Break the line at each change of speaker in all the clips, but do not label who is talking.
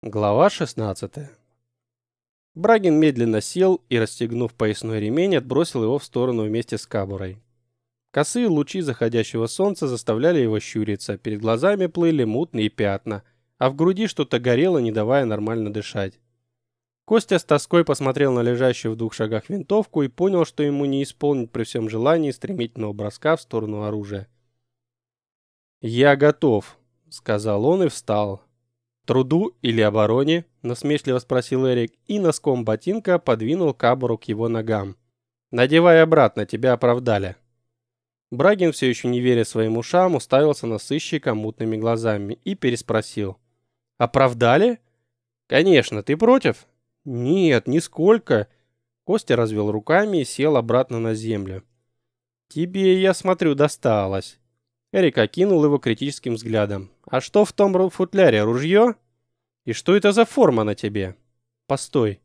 Глава 16. Брагин медленно сел и, расстегнув поясной ремень, отбросил его в сторону вместе с кобурой. Косые лучи заходящего солнца заставляли его щуриться, перед глазами плыли мутные пятна, а в груди что-то горело, не давая нормально дышать. Костя с тоской посмотрел на лежащую в 2 шагах винтовку и понял, что ему не исполнить при всем желании стремительного броска в сторону оружия. «Я готов», — сказал он и встал. «Труду или обороне?» — насмешливо спросил Эрик и носком ботинка подвинул кобуру к его ногам. «Надевай обратно, тебя оправдали». Брагин, все еще не веря своим ушам, уставился на сыщика мутными глазами и переспросил. «Оправдали?» «Конечно, ты против?» «Нет, нисколько». Костя развел руками и сел обратно на землю. «Тебе, я смотрю, досталось». Эрик окинул его критическим взглядом. «А что в том футляре, ружье? И что это за форма на тебе?» «Постой».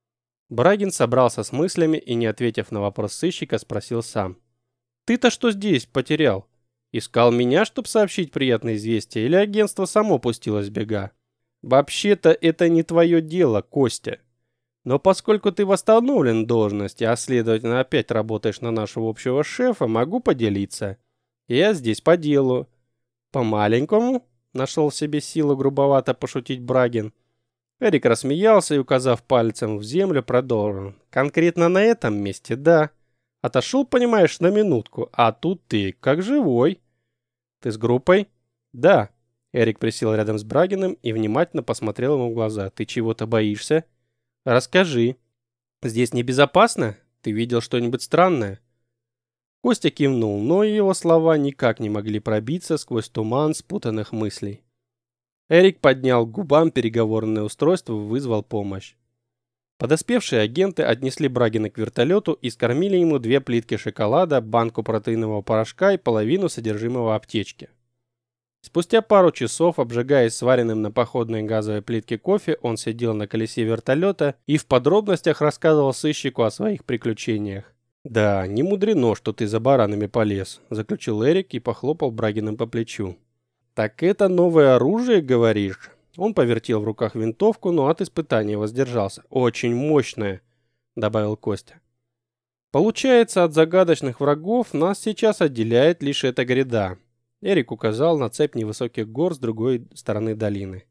Брагин собрался с мыслями и, не ответив на вопрос сыщика, спросил сам. «Ты-то что здесь потерял? Искал меня, чтобы сообщить приятное известие, или агентство само пустилось в бега?» «Вообще-то это не твое дело, Костя. Но поскольку ты восстановлен в должности, а следовательно опять работаешь на нашего общего шефа, могу поделиться. Я здесь по делу». «По-маленькому?» — нашел в себе силу грубовато пошутить Брагин. Эрик рассмеялся и, указав пальцем в землю, продолжил. «Конкретно на этом месте, да. Отошел, понимаешь, на минутку, а тут ты, как живой». «Ты с группой?» «Да». Эрик присел рядом с Брагиным и внимательно посмотрел ему в глаза. «Ты чего-то боишься?» «Расскажи». «Здесь небезопасно? Ты видел что-нибудь странное?» Костя кивнул, но его слова никак не могли пробиться сквозь туман спутанных мыслей. Эрик поднял к губам переговорное устройство и вызвал помощь. Подоспевшие агенты отнесли Брагина к вертолету и скормили ему 2 плитки шоколада, банку протеинового порошка и половину содержимого аптечки. Спустя пару часов, обжигаясь сваренным на походной газовой плитке кофе, он сидел на колесе вертолета и в подробностях рассказывал сыщику о своих приключениях. «Да, не мудрено, что ты за баранами полез», — заключил Эрик и похлопал Брагиным по плечу. «Так это новое оружие, говоришь?» Он повертел в руках винтовку, но от испытания воздержался. «Очень мощное», — добавил Костя. «Получается, от загадочных врагов нас сейчас отделяет лишь эта гряда». Эрик указал на цепь невысоких гор с другой стороны долины.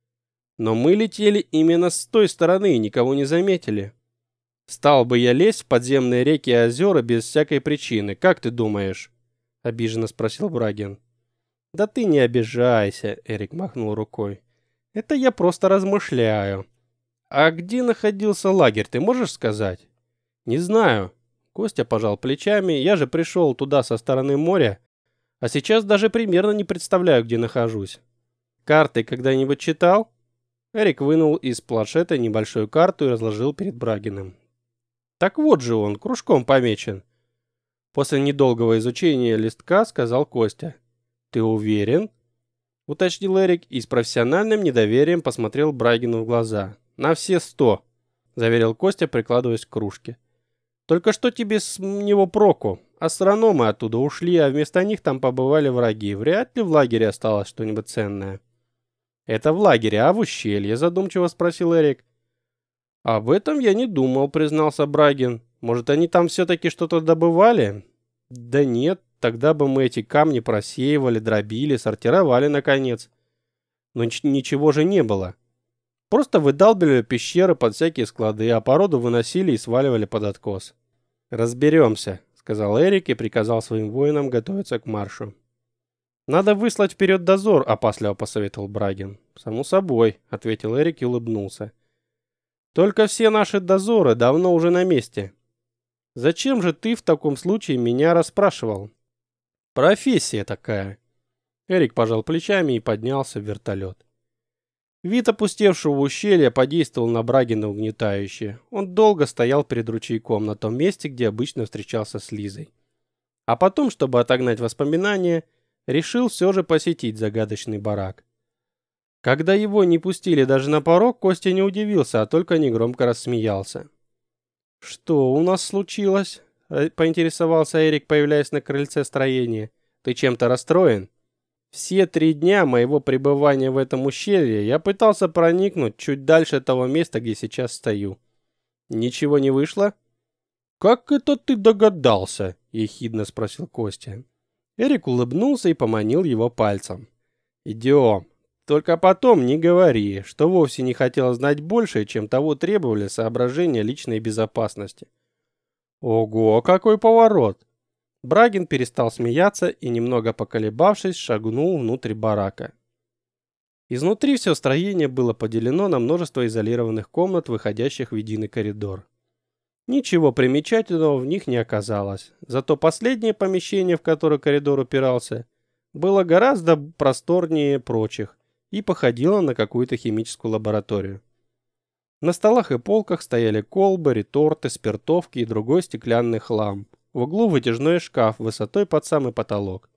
«Но мы летели именно с той стороны и никого не заметили». «Стал бы я лезть в подземные реки и озера без всякой причины, как ты думаешь?» — обиженно спросил Брагин. «Да ты не обижайся», — Эрик махнул рукой. «Это я просто размышляю». «А где находился лагерь, ты можешь сказать?» «Не знаю». Костя пожал плечами. «Я же пришел туда со стороны моря, а сейчас даже примерно не представляю, где нахожусь». «Карты когда-нибудь читал?» Эрик вынул из планшета небольшую карту и разложил перед Брагиным. «Так вот же он, кружком помечен». После недолгого изучения листка сказал Костя. «Ты уверен?» — уточнил Эрик и с профессиональным недоверием посмотрел Брагину в глаза. «На все 100», — заверил Костя, прикладываясь к кружке. «Только что тебе с него проку? Астрономы оттуда ушли, а вместо них там побывали враги. Вряд ли в лагере осталось что-нибудь ценное». «Это в лагере, а в ущелье?» — задумчиво спросил Эрик. «Об этом я не думал», — признался Брагин. «Может, они там все-таки что-то добывали?» «Да нет, тогда бы мы эти камни просеивали, дробили, сортировали, наконец». «Но ничего же не было. Просто выдалбливали пещеры под всякие склады, а породу выносили и сваливали под откос». «Разберемся», — сказал Эрик и приказал своим воинам готовиться к маршу. «Надо выслать вперед дозор», — опасливо посоветовал Брагин. «Само собой», — ответил Эрик и улыбнулся. «Только все наши дозоры давно уже на месте. Зачем же ты в таком случае меня расспрашивал?» «Профессия такая». Эрик пожал плечами и поднялся в вертолет. Вид опустевшего ущелья подействовал на Брагина угнетающе. Он долго стоял перед ручейком на том месте, где обычно встречался с Лизой. А потом, чтобы отогнать воспоминания, решил все же посетить загадочный барак. Когда его не пустили даже на порог, Костя не удивился, а только негромко рассмеялся. «Что у нас случилось?» — поинтересовался Эрик, появляясь на крыльце строения. «Ты чем-то расстроен?» Все 3 дня моего пребывания в этом ущелье я пытался проникнуть чуть дальше того места, где сейчас стою. Ничего не вышло? Как это ты догадался? Ехидно спросил Костя. Эрик улыбнулся и поманил его пальцем. Идем. Только потом не говори, что вовсе не хотел знать больше, чем того требовали соображения личной безопасности. Ого, какой поворот! Брагин перестал смеяться и, немного поколебавшись, шагнул внутрь барака. Изнутри все строение было поделено на множество изолированных комнат, выходящих в единый коридор. Ничего примечательного в них не оказалось, зато последнее помещение, в которое коридор упирался, было гораздо просторнее прочих и походило на какую-то химическую лабораторию. На столах и полках стояли колбы, реторты, спиртовки и другой стеклянный хлам. В углу вытяжной шкаф высотой под самый потолок.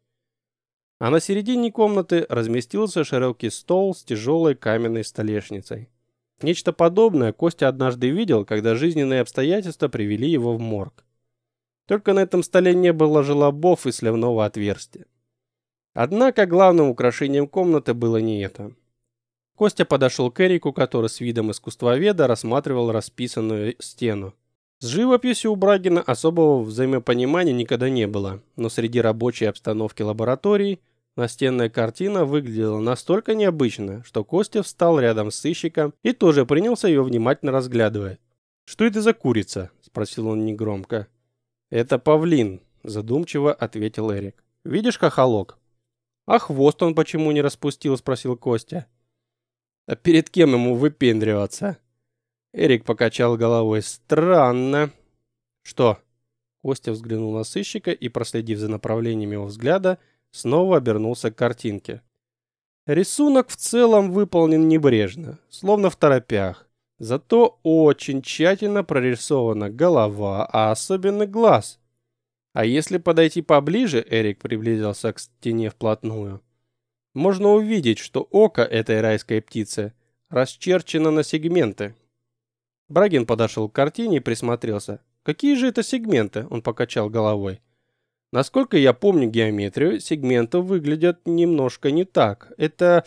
А на середине комнаты разместился широкий стол с тяжелой каменной столешницей. Нечто подобное Костя однажды видел, когда жизненные обстоятельства привели его в морг. Только на этом столе не было желобов и сливного отверстия. Однако главным украшением комнаты было не это. Костя подошел к Эрику, который с видом искусствоведа рассматривал расписанную стену. С живописью у Брагина особого взаимопонимания никогда не было, но среди рабочей обстановки лаборатории настенная картина выглядела настолько необычно, что Костя встал рядом с сыщиком и тоже принялся ее внимательно разглядывать. «Что это за курица?» – спросил он негромко. «Это павлин», – задумчиво ответил Эрик. «Видишь хохолок?» «А хвост он почему не распустил?» – спросил Костя. «А перед кем ему выпендриваться?» Эрик покачал головой. «Странно». «Что?» Костя взглянул на сыщика и, проследив за направлением его взгляда, снова обернулся к картинке. Рисунок в целом выполнен небрежно, словно в торопях. Зато очень тщательно прорисована голова, а особенно глаз. А если подойти поближе, Эрик приблизился к стене вплотную, можно увидеть, что око этой райской птицы расчерчено на сегменты. Брагин подошел к картине и присмотрелся. «Какие же это сегменты?» – он покачал головой. «Насколько я помню геометрию, сегменты выглядят немножко не так. Это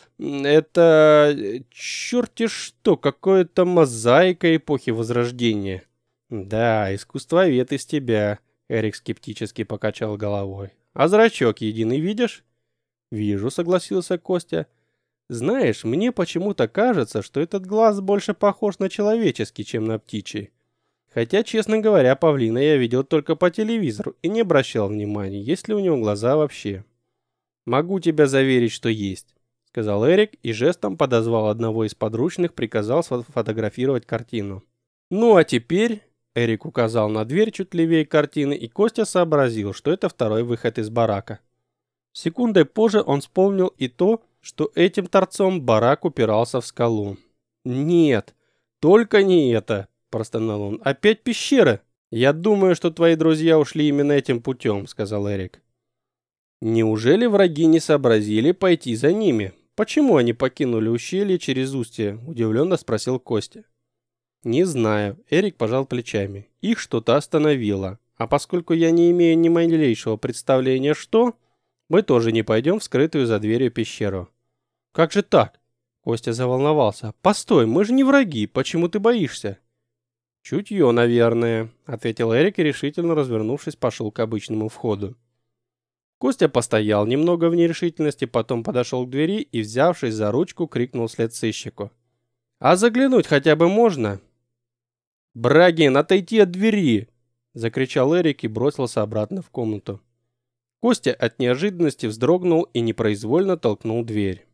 черти что, какое-то мозаика эпохи Возрождения». «Да, искусствовед из тебя», – Эрик скептически покачал головой. «А зрачок единый видишь?» «Вижу», – согласился Костя. «Знаешь, мне почему-то кажется, что этот глаз больше похож на человеческий, чем на птичий. Хотя, честно говоря, павлина я видел только по телевизору и не обращал внимания, есть ли у него глаза вообще». «Могу тебя заверить, что есть», — сказал Эрик и жестом подозвал одного из подручных, приказал сфотографировать картину. «Ну а теперь...» — Эрик указал на дверь чуть левее картины, и Костя сообразил, что это второй выход из барака. Секундой позже он вспомнил и то, что этим торцом барак упирался в скалу. «Нет, только не это!» – простонал он. «Опять пещера!» «Я думаю, что твои друзья ушли именно этим путем», – сказал Эрик. «Неужели враги не сообразили пойти за ними? Почему они покинули ущелье через устье?» – удивленно спросил Костя. «Не знаю», – Эрик пожал плечами. «Их что-то остановило. А поскольку я не имею ни малейшего представления, что, мы тоже не пойдем в скрытую за дверью пещеру». «Как же так?» Костя заволновался. «Постой, мы же не враги, почему ты боишься?» «Чутье, наверное», — ответил Эрик и, решительно развернувшись, пошел к обычному входу. Костя постоял немного в нерешительности, потом подошел к двери и, взявшись за ручку, крикнул вслед сыщику. «А заглянуть хотя бы можно?» «Брагин, отойди от двери!» — закричал Эрик и бросился обратно в комнату. Костя от неожиданности вздрогнул и непроизвольно толкнул дверь.